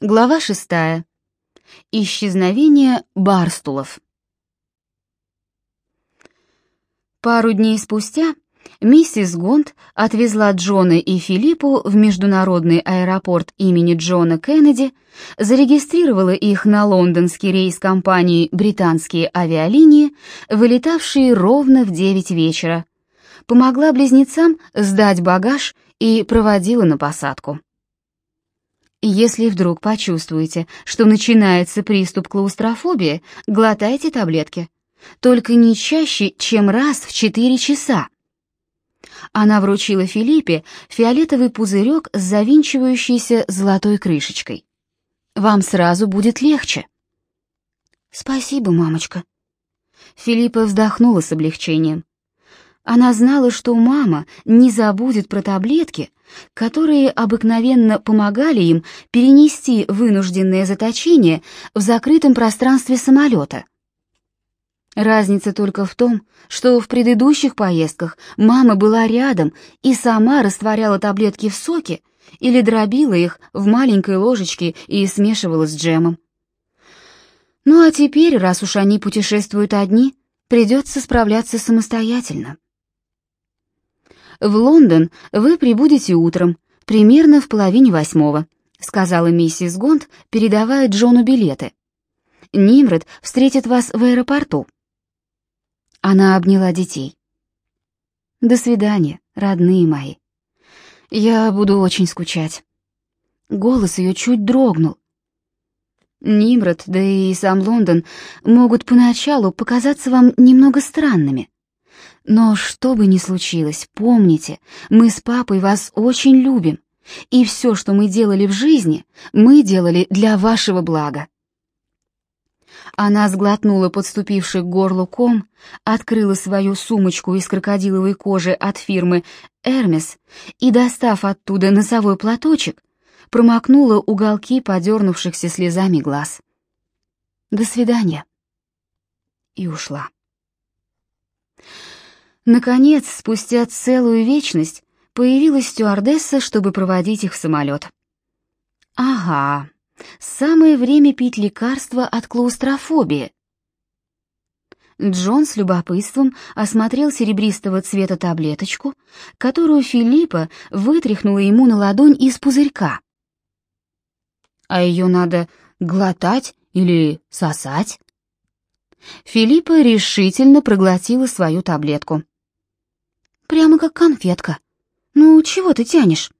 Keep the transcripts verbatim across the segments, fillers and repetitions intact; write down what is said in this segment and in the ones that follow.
Глава шестая. Исчезновение Барстулов. Пару дней спустя миссис Гонт отвезла Джона и Филиппу в международный аэропорт имени Джона Кеннеди, зарегистрировала их на лондонский рейс компании «Британские авиалинии», вылетавшие ровно в девять вечера, помогла близнецам сдать багаж и проводила на посадку. Если вдруг почувствуете, что начинается приступ клаустрофобии, глотайте таблетки. Только не чаще, чем раз в четыре часа. Она вручила Филиппе фиолетовый пузырек с завинчивающейся золотой крышечкой. Вам сразу будет легче. Спасибо, мамочка. Филиппа вздохнула с облегчением. Она знала, что мама не забудет про таблетки, которые обыкновенно помогали им перенести вынужденное заточение в закрытом пространстве самолета. Разница только в том, что в предыдущих поездках мама была рядом и сама растворяла таблетки в соке или дробила их в маленькой ложечке и смешивала с джемом. Ну а теперь, раз уж они путешествуют одни, придется справляться самостоятельно. «В Лондон вы прибудете утром, примерно в половине восьмого», сказала миссис Гонт, передавая Джону билеты. «Нимрод встретит вас в аэропорту». Она обняла детей. «До свидания, родные мои. Я буду очень скучать». Голос ее чуть дрогнул. «Нимрод, да и сам Лондон могут поначалу показаться вам немного странными. Но что бы ни случилось, помните, мы с папой вас очень любим, и все, что мы делали в жизни, мы делали для вашего блага». Она сглотнула подступивший к горлу ком, открыла свою сумочку из крокодиловой кожи от фирмы «Эрмес» и, достав оттуда носовой платочек, промокнула уголки подернувшихся слезами глаз. «До свидания». И ушла. Наконец, спустя целую вечность, появилась стюардесса, чтобы проводить их в самолет. Ага, самое время пить лекарство от клаустрофобии. Джон с любопытством осмотрел серебристого цвета таблеточку, которую Филиппа вытряхнула ему на ладонь из пузырька. А ее надо глотать или сосать? Филиппа решительно проглотила свою таблетку. Прямо как конфетка. Ну, чего ты тянешь?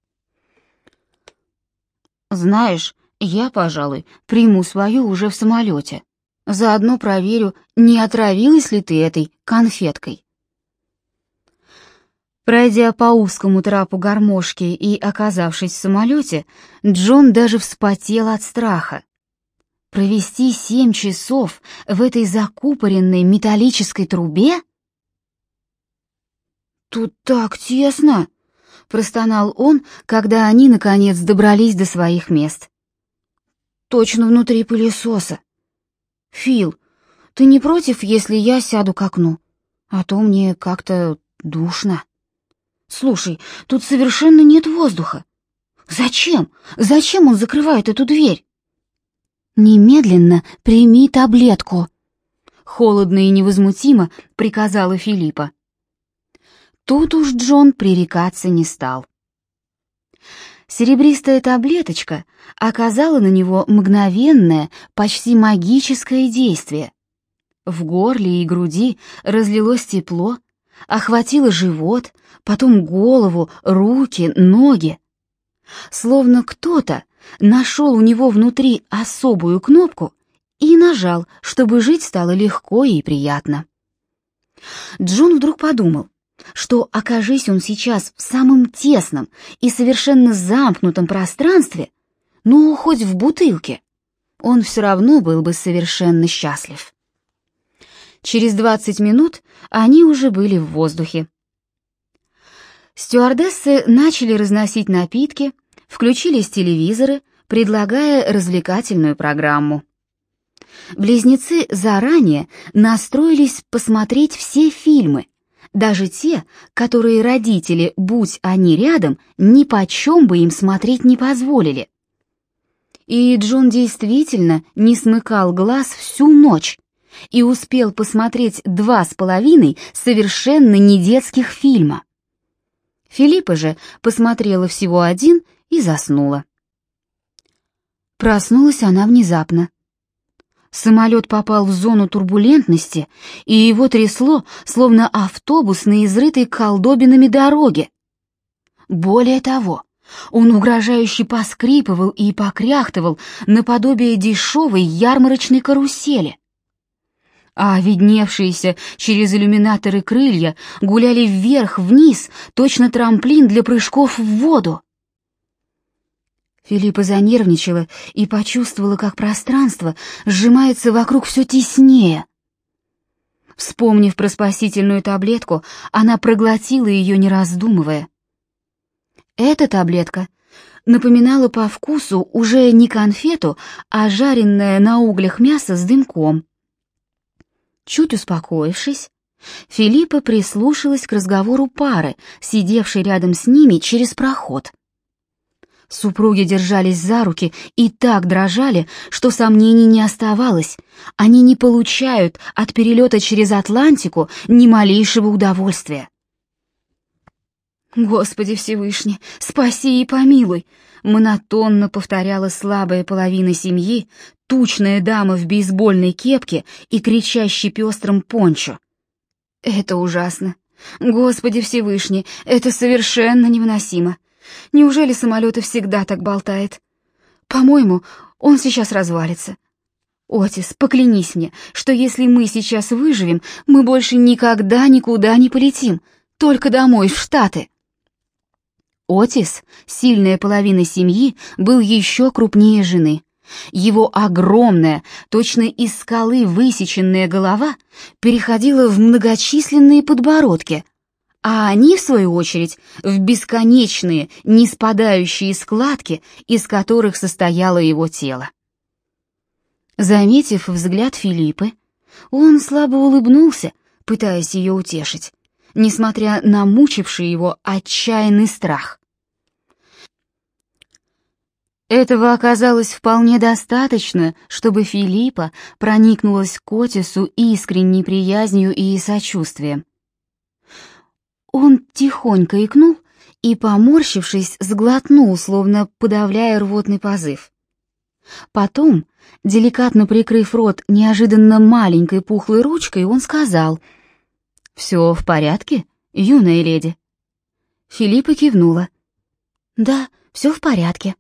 Знаешь, я, пожалуй, приму свою уже в самолете. Заодно проверю, не отравилась ли ты этой конфеткой. Пройдя по узкому трапу гармошки и оказавшись в самолете, Джон даже вспотел от страха. Провести семь часов в этой закупоренной металлической трубе? «Тут так тесно!» — простонал он, когда они, наконец, добрались до своих мест. «Точно внутри пылесоса. Фил, ты не против, если я сяду к окну? А то мне как-то душно. Слушай, тут совершенно нет воздуха. Зачем? Зачем он закрывает эту дверь?» «Немедленно прими таблетку», — холодно и невозмутимо приказала Филиппа. Тут уж Джон пререкаться не стал. Серебристая таблеточка оказала на него мгновенное, почти магическое действие. В горле и груди разлилось тепло, охватило живот, потом голову, руки, ноги. Словно кто-то нашел у него внутри особую кнопку и нажал, чтобы жить стало легко и приятно. Джон вдруг подумал, что, окажись он сейчас в самом тесном и совершенно замкнутом пространстве, ну, хоть в бутылке, он все равно был бы совершенно счастлив. Через двадцать минут они уже были в воздухе. Стюардессы начали разносить напитки, включились телевизоры, предлагая развлекательную программу. Близнецы заранее настроились посмотреть все фильмы, даже те, которые родители, будь они рядом, ни почем бы им смотреть не позволили. И Джон действительно не смыкал глаз всю ночь и успел посмотреть два с половиной совершенно недетских фильма. Филиппа же посмотрела всего один и заснула. Проснулась она внезапно. Самолет попал в зону турбулентности, и его трясло, словно автобус на изрытой колдобинами дороге. Более того, он угрожающе поскрипывал и покряхтывал наподобие дешевой ярмарочной карусели. А видневшиеся через иллюминаторы крылья гуляли вверх-вниз, точно трамплин для прыжков в воду. Филиппа занервничала и почувствовала, как пространство сжимается вокруг все теснее. Вспомнив про спасительную таблетку, она проглотила ее, не раздумывая. Эта таблетка напоминала по вкусу уже не конфету, а жареное на углях мясо с дымком. Чуть успокоившись, Филиппа прислушалась к разговору пары, сидевшей рядом с ними через проход. Супруги держались за руки и так дрожали, что сомнений не оставалось. Они не получают от перелета через Атлантику ни малейшего удовольствия. «Господи Всевышний, спаси и помилуй!» — монотонно повторяла слабая половина семьи, тучная дама в бейсбольной кепке и кричащий пестрым пончо. «Это ужасно! Господи Всевышний, это совершенно невыносимо! Неужели самолет всегда так болтает? По-моему, он сейчас развалится. Отис, поклянись мне, что если мы сейчас выживем, мы больше никогда никуда не полетим, только домой, в Штаты». Отис, сильная половина семьи, был еще крупнее жены. Его огромная, точно из скалы высеченная голова переходила в многочисленные подбородки, а они, в свою очередь, в бесконечные, не спадающие складки, из которых состояло его тело. Заметив взгляд Филиппы, он слабо улыбнулся, пытаясь ее утешить, несмотря на мучивший его отчаянный страх. Этого оказалось вполне достаточно, чтобы Филиппа проникнулась к Отису искренней приязнью и сочувствием. Он тихонько икнул и, поморщившись, сглотнул, словно подавляя рвотный позыв. Потом, деликатно прикрыв рот неожиданно маленькой пухлой ручкой, он сказал: «Все в порядке, юная леди?» Филиппа кивнула. «Да, все в порядке».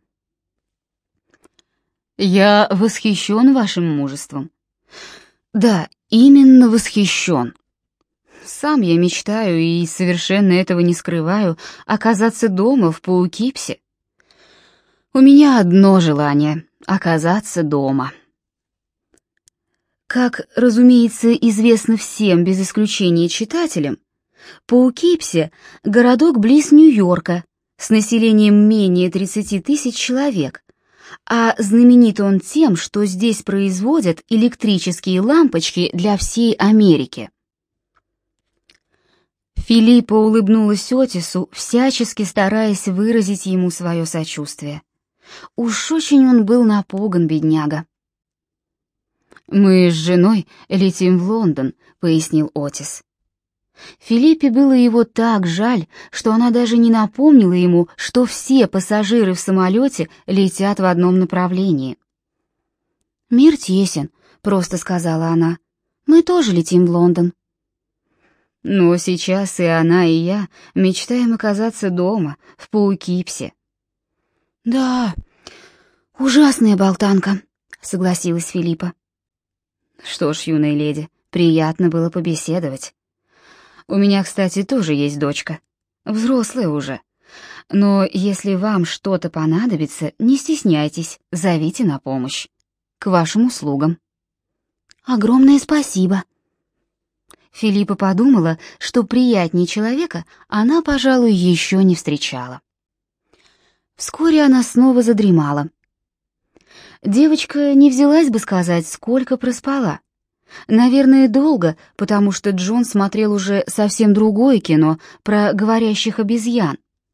«Я восхищен вашим мужеством». «Да, именно восхищен. Сам я мечтаю, и совершенно этого не скрываю, оказаться дома в Паукипсе. У меня одно желание — оказаться дома». Как, разумеется, известно всем, без исключения читателям, Паукипсе — городок близ Нью-Йорка с населением менее тридцати тысяч человек, а знаменит он тем, что здесь производят электрические лампочки для всей Америки. Филиппа улыбнулась Отису, всячески стараясь выразить ему свое сочувствие. Уж очень он был напуган, бедняга. «Мы с женой летим в Лондон», — пояснил Отис. Филиппе было его так жаль, что она даже не напомнила ему, что все пассажиры в самолете летят в одном направлении. «Мир тесен», — просто сказала она. «Мы тоже летим в Лондон». «Но сейчас и она, и я мечтаем оказаться дома, в Паукипсе». «Да, ужасная болтанка», — согласилась Филиппа. «Что ж, юная леди, приятно было побеседовать. У меня, кстати, тоже есть дочка, взрослая уже. Но если вам что-то понадобится, не стесняйтесь, зовите на помощь. К вашим услугам». «Огромное спасибо». Филиппа подумала, что приятнее человека она, пожалуй, еще не встречала. Вскоре она снова задремала. Девочка не взялась бы сказать, сколько проспала. Наверное, долго, потому что Джон смотрел уже совсем другое кино про говорящих обезьян.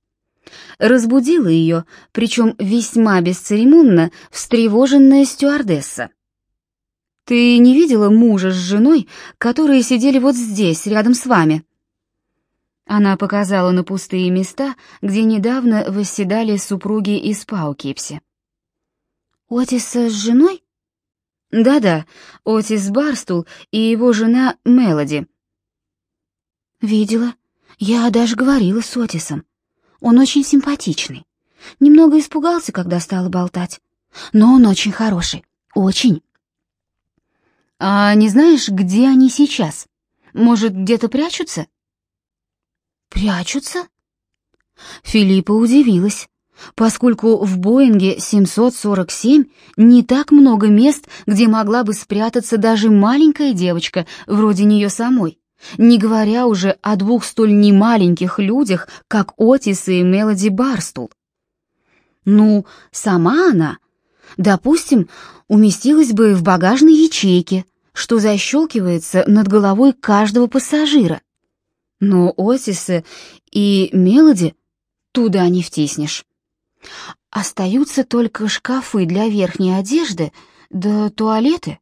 Разбудила ее, причем весьма бесцеремонно, встревоженная стюардесса. «Ты не видела мужа с женой, которые сидели вот здесь, рядом с вами?» Она показала на пустые места, где недавно восседали супруги из Паукипси. «Отиса с женой?» «Да-да, Отис Барстул и его жена Мелоди». «Видела. Я даже говорила с Отисом. Он очень симпатичный. Немного испугался, когда стала болтать. Но он очень хороший. Очень». «А не знаешь, где они сейчас? Может, где-то прячутся?» «Прячутся?» Филиппа удивилась, поскольку в Боинге семьсот сорок семь не так много мест, где могла бы спрятаться даже маленькая девочка вроде нее самой, не говоря уже о двух столь немаленьких людях, как Отис и Мелоди Барстул. Ну, сама она, допустим, уместилась бы в багажной ячейке, что защелкивается над головой каждого пассажира. Но Отиса и Мелоди туда не втиснешь. Остаются только шкафы для верхней одежды да туалеты.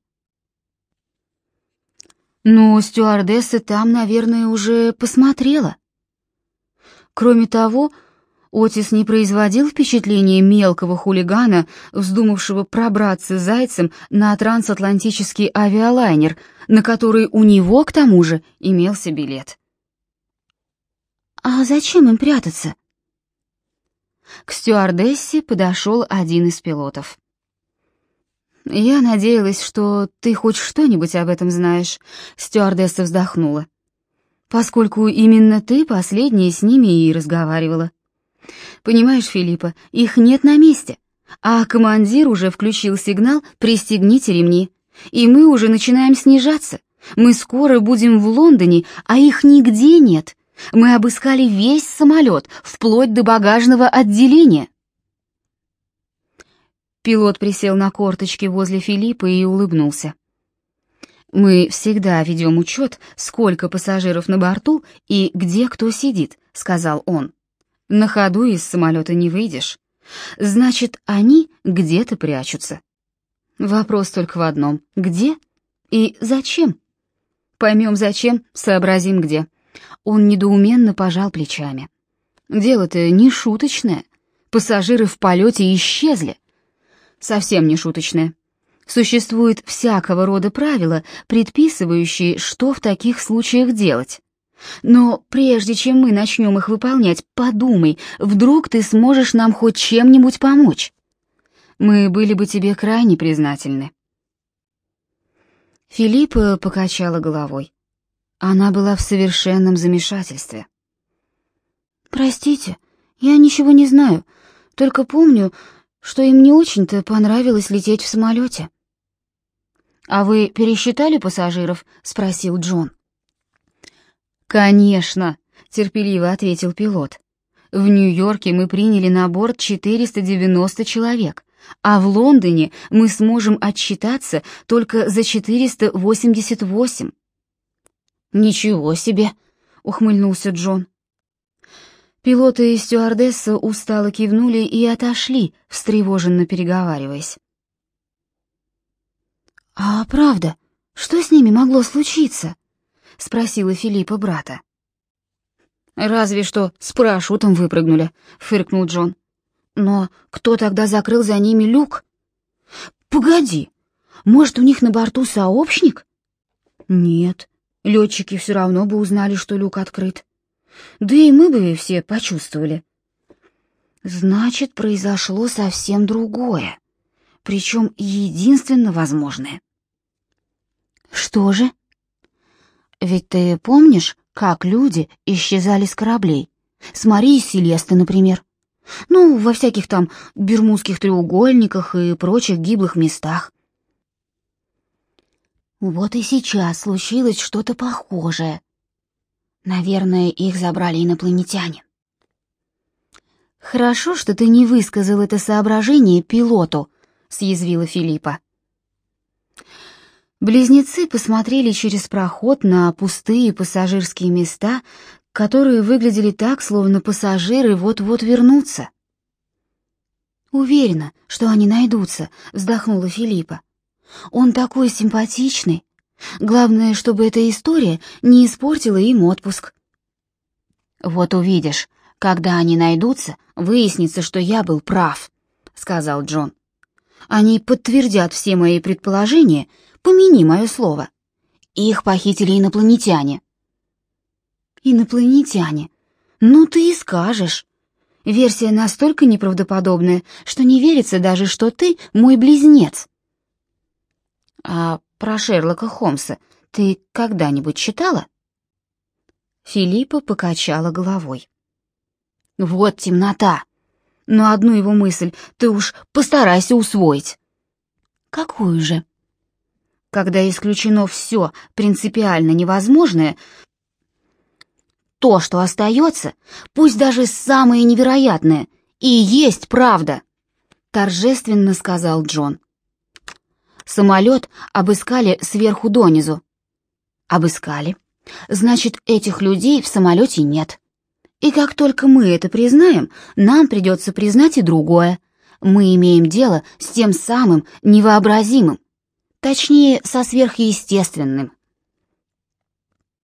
Но стюардесса там, наверное, уже посмотрела. Кроме того, Отис не производил впечатления мелкого хулигана, вздумавшего пробраться зайцем на трансатлантический авиалайнер, на который у него, к тому же, имелся билет. «А зачем им прятаться?» К стюардессе подошел один из пилотов. «Я надеялась, что ты хоть что-нибудь об этом знаешь», — стюардесса вздохнула, «поскольку именно ты последняя с ними и разговаривала. Понимаешь, Филиппа, их нет на месте, а командир уже включил сигнал «Пристегните ремни», и мы уже начинаем снижаться. Мы скоро будем в Лондоне, а их нигде нет. Мы обыскали весь самолет, вплоть до багажного отделения». Пилот присел на корточки возле Филиппа и улыбнулся. «Мы всегда ведем учет, сколько пассажиров на борту и где кто сидит», — сказал он. «На ходу из самолета не выйдешь. Значит, они где-то прячутся. Вопрос только в одном — где и зачем? Поймем зачем, сообразим где». Он недоуменно пожал плечами. «Дело-то не шуточное. Пассажиры в полете исчезли. Совсем не шуточное. Существует всякого рода правила, предписывающие, что в таких случаях делать. Но прежде чем мы начнем их выполнять, подумай, вдруг ты сможешь нам хоть чем-нибудь помочь. Мы были бы тебе крайне признательны». Филиппа покачала головой. Она была в совершенном замешательстве. «Простите, я ничего не знаю, только помню, что им не очень-то понравилось лететь в самолете». «А вы пересчитали пассажиров?» — спросил Джон. «Конечно», — терпеливо ответил пилот. «В Нью-Йорке мы приняли на борт четыреста девяносто человек, а в Лондоне мы сможем отсчитаться только за четыреста восемьдесят восемь». «Ничего себе!» — ухмыльнулся Джон. Пилоты и стюардесса устало кивнули и отошли, встревоженно переговариваясь. «А правда, что с ними могло случиться?» — спросила Филиппа брата. «Разве что с парашютом выпрыгнули», — фыркнул Джон. «Но кто тогда закрыл за ними люк?» «Погоди, может, у них на борту сообщник?» «Нет, летчики все равно бы узнали, что люк открыт. Да и мы бы все почувствовали». «Значит, произошло совсем другое, причем единственно возможное». «Что же?» «Ведь ты помнишь, как люди исчезали с кораблей? С Марией Селесты, например. Ну, во всяких там Бермудских треугольниках и прочих гиблых местах. Вот и сейчас случилось что-то похожее. Наверное, их забрали инопланетяне». «Хорошо, что ты не высказал это соображение пилоту», — съязвила Филиппа. Близнецы посмотрели через проход на пустые пассажирские места, которые выглядели так, словно пассажиры вот-вот вернутся. «Уверена, что они найдутся», — вздохнула Филиппа. «Он такой симпатичный. Главное, чтобы эта история не испортила им отпуск». «Вот увидишь, когда они найдутся, выяснится, что я был прав», — сказал Джон. «Они подтвердят все мои предположения, помяни мое слово. Их похитили инопланетяне». «Инопланетяне? Ну ты и скажешь. Версия настолько неправдоподобная, что не верится даже, что ты мой близнец». «А про Шерлока Холмса ты когда-нибудь читала?» Филиппа покачала головой. «Вот темнота. Но одну его мысль ты уж постарайся усвоить». «Какую же?» «Когда исключено все принципиально невозможное, то, что остается, пусть даже самое невероятное, и есть правда», — торжественно сказал Джон. «Самолет обыскали сверху донизу». «Обыскали. Значит, этих людей в самолете нет. И как только мы это признаем, нам придется признать и другое. Мы имеем дело с тем самым невообразимым, точнее, со сверхъестественным,